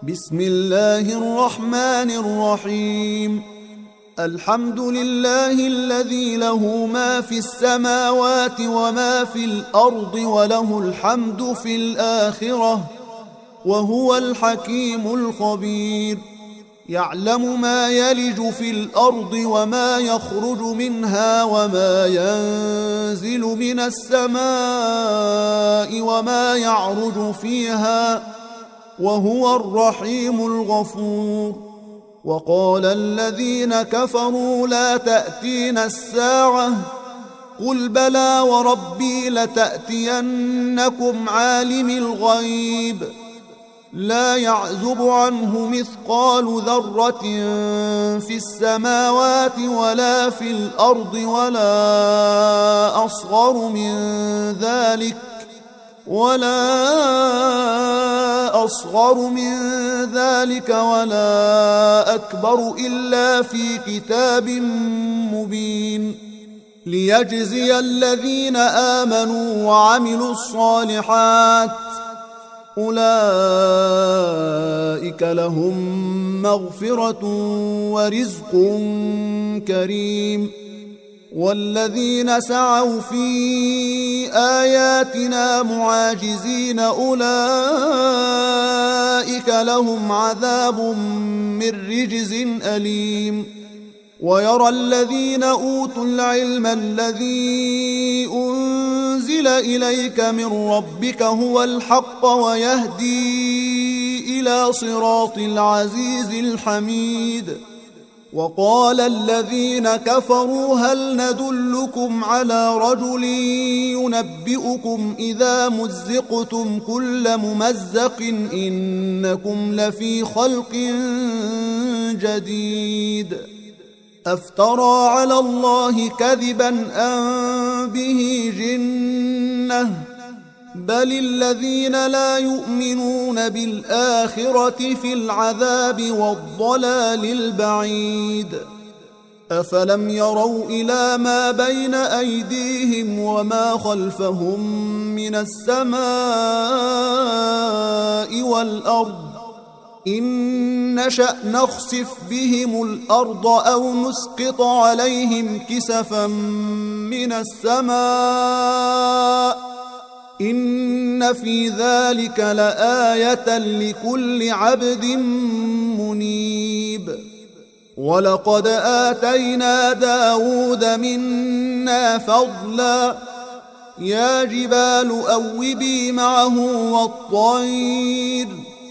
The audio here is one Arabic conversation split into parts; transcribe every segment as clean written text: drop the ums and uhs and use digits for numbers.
بسم الله الرحمن الرحيم. الحمد لله الذي له ما في السماوات وما في الأرض وله الحمد في الآخرة وهو الحكيم الخبير. يعلم ما يلج في الأرض وما يخرج منها وما ينزل من السماء وما يعرج فيها وهو الرحيم الغفور. وقال الذين كفروا لا تأتينا الساعة قل بلى وربي لتأتينكم عالم الغيب لا يعزب عنه مثقال ذرة في السماوات ولا في الأرض ولا أصغر من ذلك ولا أكبر إلا في كتاب مبين. ليجزي الذين آمنوا وعملوا الصالحات أولئك لهم مغفرة ورزق كريم. والذين سعوا في آياتنا معاجزين أولئك لهم عذاب من رجز أليم. ويرى الذين أوتوا العلم الذي أنزل إليك من ربك هو الحق ويهدي إلى صراط العزيز الحميد. وقال الذين كفروا هل ندلكم على رجل ينبئكم إذا مزقتم كل ممزق إنكم لفي خلق جديد. أفترى على الله كذبا أم به جنة بل الذين لا يؤمنون بالآخرة في العذاب والضلال البعيد. أفلم يروا إلى ما بين أيديهم وما خلفهم من السماء والأرض إن نشأ نخسف بهم الأرض أو نسقط عليهم كسفا من السماء إن في ذلك لآية لكل عبد منيب. ولقد آتينا داود منا فضلا يا جبال أوبي معه والطير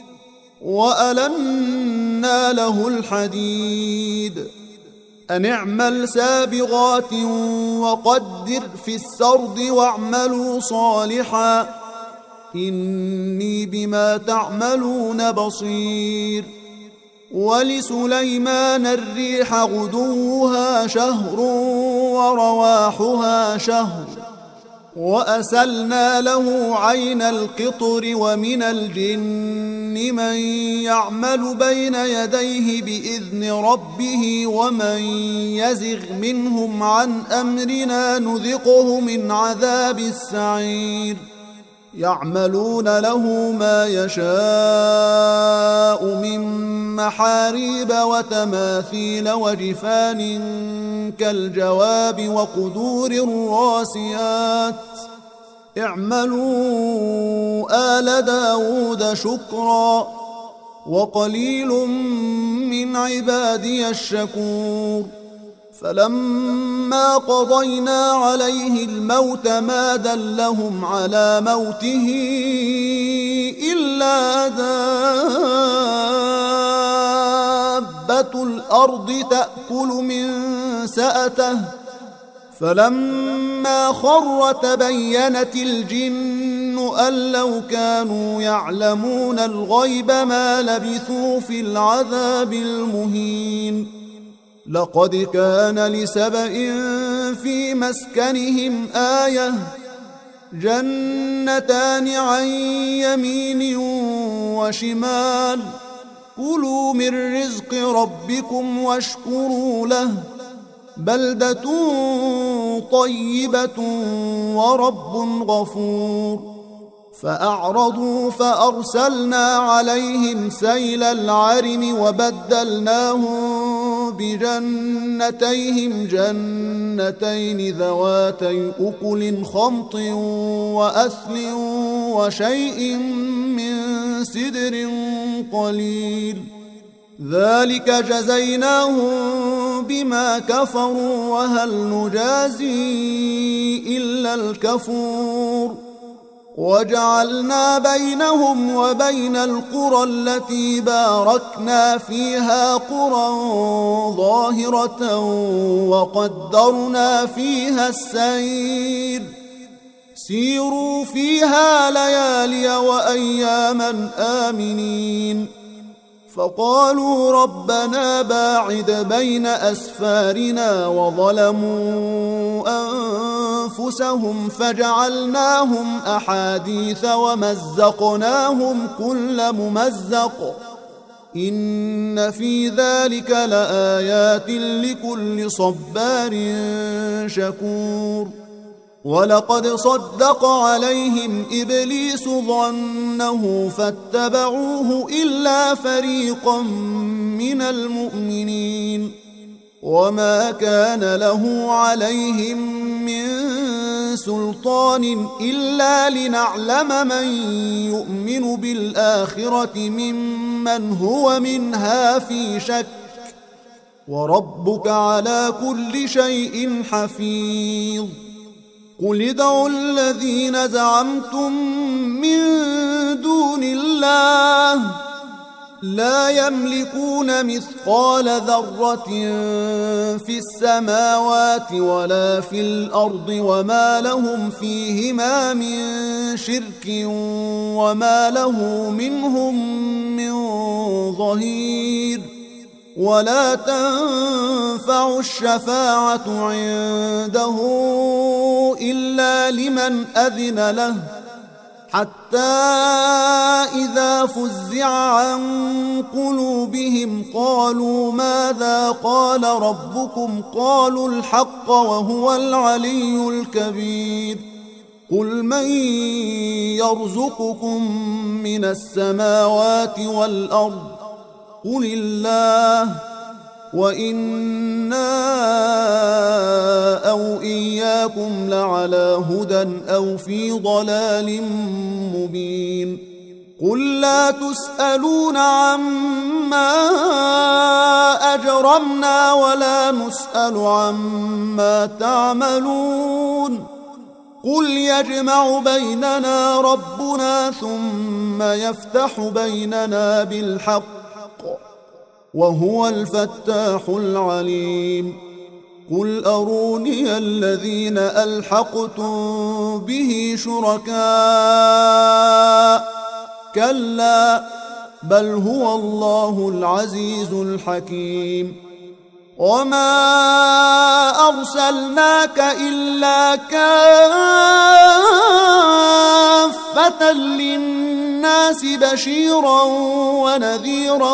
وألنا له الحديد أن اعمل سابغات وقدر في السرد واعملوا صالحا إني بما تعملون بصير. ولسليمان الريح غدوها شهر ورواحها شهر وأسلنا له عين القطر ومن الجن من يعمل بين يديه بإذن ربه ومن يزغ منهم عن أمرنا نذقه من عذاب السعير. يعملون له ما يشاء من محاريب وتماثيل وجفان كالجواب وقدور الراسيات اعملوا آل داود شكرا وقليل من عبادي الشكور. فلما قضينا عليه الموت ما دلهم على موته إلا دابة الأرض تأكل من سأته فلما خر تبينت الجن أن لو كانوا يعلمون الغيب ما لبثوا في العذاب المهين. لقد كان لسبإ في مسكنهم آية جنتان عن يمين وشمال كلوا من رزق ربكم واشكروا له بلدة طيبة ورب غفور. فأعرضوا فأرسلنا عليهم سيل العرم وبدلناهم بجنتيهم جنتين ذواتي أكل خمط وأثل وشيء من سدر قليل ذلك جزيناهم بما كفروا وهل نجازي إلا الكفور وجعلنا بينهم وبين القرى التي باركنا فيها قرى ظاهرة وقدرنا فيها السير سيروا فيها ليالي وأياما آمنين فقالوا ربنا باعد بين أسفارنا وظلموا أنفسهم فجعلناهم أحاديث ومزقناهم كل ممزق إن في ذلك لآيات لكل صبار شكور ولقد صدق عليهم إبليس ظنه فاتبعوه إلا فريقا من المؤمنين وما كان له عليهم من سلطان إلا لنعلم من يؤمن بالآخرة ممن هو منها في شك وربك على كل شيء حفيظ قل ادعوا الذين زعمتم من دون الله لا يملكون مثقال ذرة في السماوات ولا في الأرض وما لهم فيهما من شرك وما له منهم من ظهير ولا تنفع الشفاعة عنده إلا لمن أذن له حتى إذا فزع عن قلوبهم قالوا ماذا قال ربكم قالوا الحق وهو العلي الكبير قل من يرزقكم من السماوات والأرض قل الله وإنا أو إياكم لعلى هدى أو في ضلال مبين قل لا تسألون عما أجرمنا ولا نسأل عما تعملون قل يجمع بيننا ربنا ثم يفتح بيننا بالحق وهو الفتاح العليم قل أروني الذين ألحقتم به شركاء كلا بل هو الله العزيز الحكيم وما أرسلناك إلا كافة للناس بشيرا ونذيرا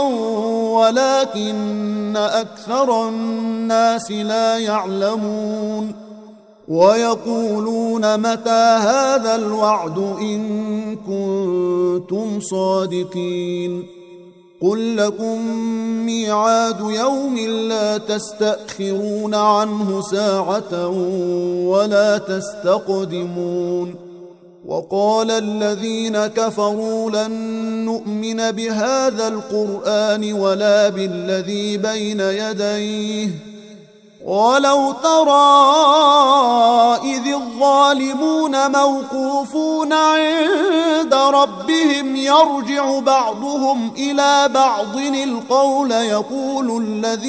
ولكن أكثر الناس لا يعلمون ويقولون متى هذا الوعد إن كنتم صادقين قل لكم ميعاد يوم لا تستأخرون عنه ساعة ولا تستقدمون وقال الذين كفروا لن نؤمن بهذا القرآن ولا بالذي بين يديه ولو ترى إذ الظالمون موقوفون عند ربهم يرجع بعضهم إلى بعض القول يقول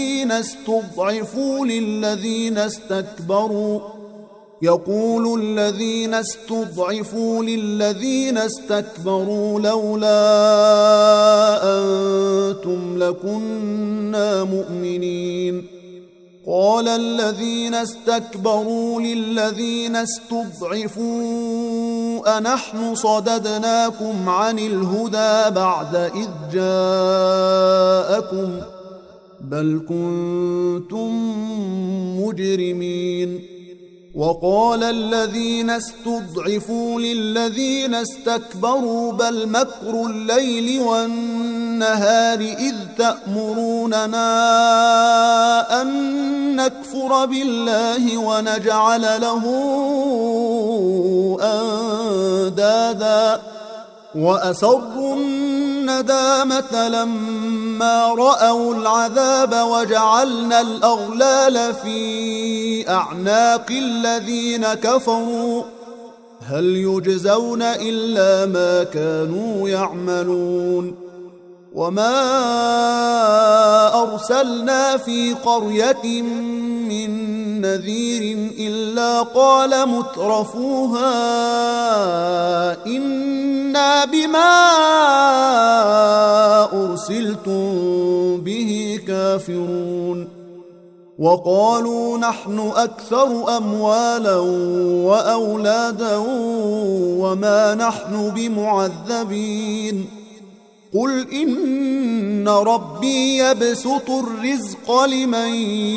الذين استضعفوا للذين استكبروا لولا أنتم لكنا مؤمنين قال الذين استكبروا للذين استضعفوا أنحن صددناكم عن الهدى بعد إذ جاءكم بل كنتم مجرمين وقال الذين استضعفوا للذين استكبروا بل مكر الليل والنهار إذ تأمروننا أن نكفر بالله ونجعل له أندادا وأسروا الندامة لما رأوا العذاب وجعلنا الأغلال في أعناق الذين كفروا هل يجزون إلا ما كانوا يعملون وما أرسلنا في قرية من نذير إلا قال مترفوها إنا بما أرسلتم به كافرون وقالوا نحن أكثر أموالا وأولادا وما نحن بمعذبين قل إن ربي يبسط الرزق لمن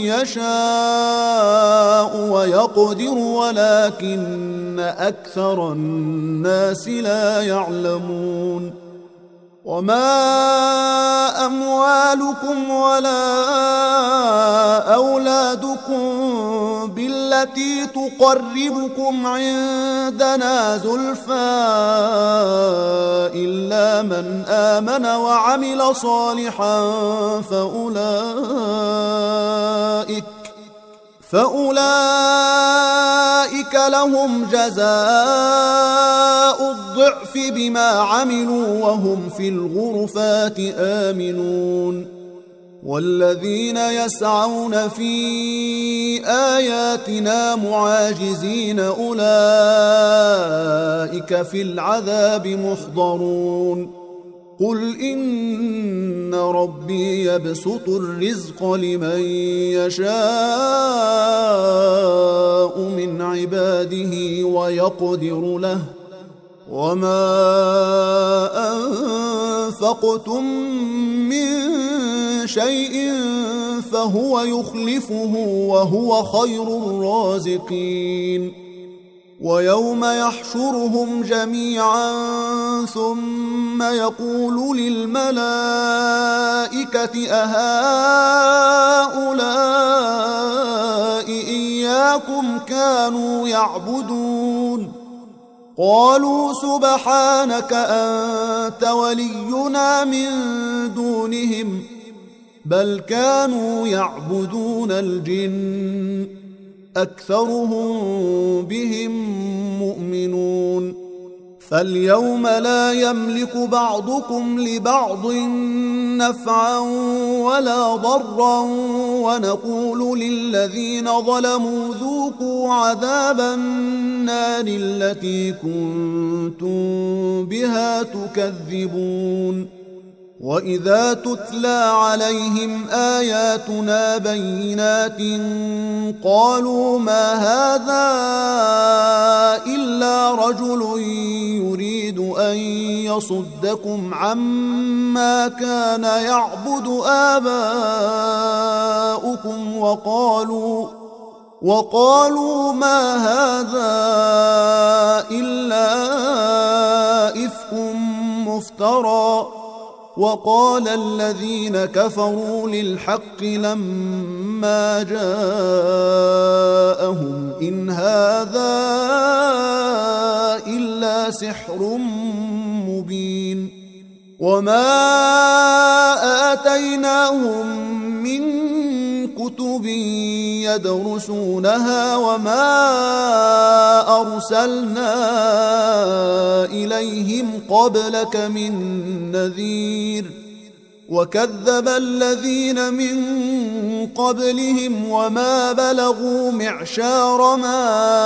يشاء ويقدر ولكن أكثر الناس لا يعلمون وما أموالكم ولا أولادكم بالتي تقربكم عندنا زلفى إلا من آمن وعمل صالحا فأولئك لهم جزاء الضعف بما عملوا وهم في الغرفات آمنون والذين يسعون في آياتنا معاجزين أولئك في العذاب محضرون قل إن ربي يبسط الرزق لمن يشاء من عباده ويقدر له وما أنفقتم من شيء فهو يخلفه وهو خير الرازقين ويوم يحشرهم جميعا ثم يقول للملائكة أهؤلاء إياكم كانوا يعبدون قالوا سبحانك أنت ولينا من دونهم بل كانوا يعبدون الجن أكثرهم بهم مؤمنون فاليوم لا يملك بعضكم لبعض نفعا ولا ضرا ونقول للذين ظلموا ذوقوا عذاب النار التي كنتم بها تكذبون وإذا تتلى عليهم آياتنا بينات قالوا ما هذا إلا رجل يريد أن يصدكم عما كان يعبد آباؤكم وقالوا ما هذا إلا إفك مفترى وقال الذين كفروا للحق لما جاءهم إن هذا إلا سحر مبين وما آتيناهم من كتب يدرسونها وما أرسلنا إليهم قبلك من نذير وكذب الذين من قبلهم وما بلغوا معشار ما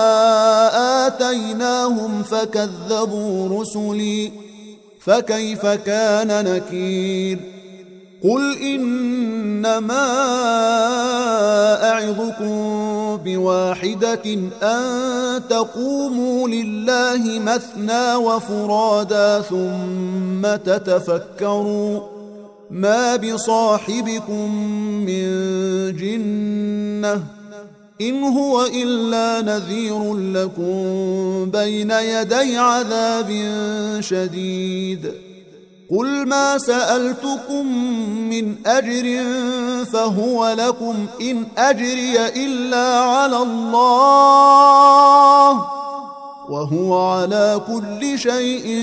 آتيناهم فكذبوا رسلي فكيف كان نكير قل إنما أعظكم بواحدة أن تقوموا لله مثنى وفرادا ثم تتفكروا ما بصاحبكم من جنة إن هو إلا نذير لكم بين يدي عذاب شديد قل ما سألتكم من أجر فهو لكم إن أجري إلا على الله وهو على كل شيء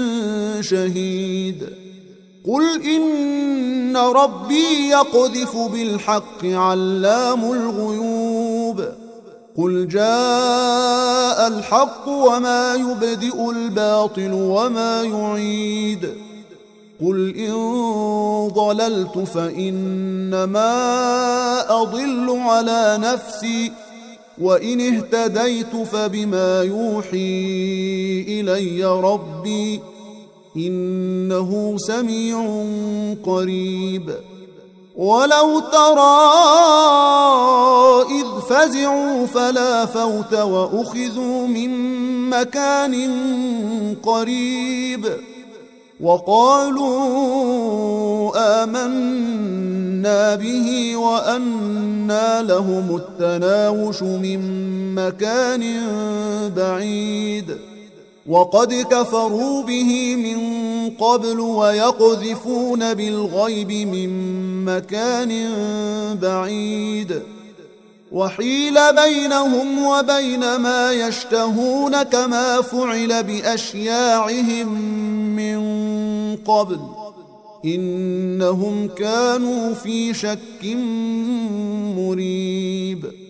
شهيد قل إن ربي يقذف بالحق علام الغيوب قل جاء الحق وما يبدئ الباطل وما يعيد قل إن ضللت فإنما أضل على نفسي وإن اهتديت فبما يوحي إلي ربي إنه سميع قريب ولو ترى إذ فزعوا فلا فوت وأخذوا من مكان قريب وقالوا آمنا به وأنى لهم التناوش من مكان بعيد وقد كفروا به من قبل ويقذفون بالغيب من مكان بعيد وحيل بينهم وبين ما يشتهون كما فعل بأشياعهم من قبل إنهم كانوا في شك مريب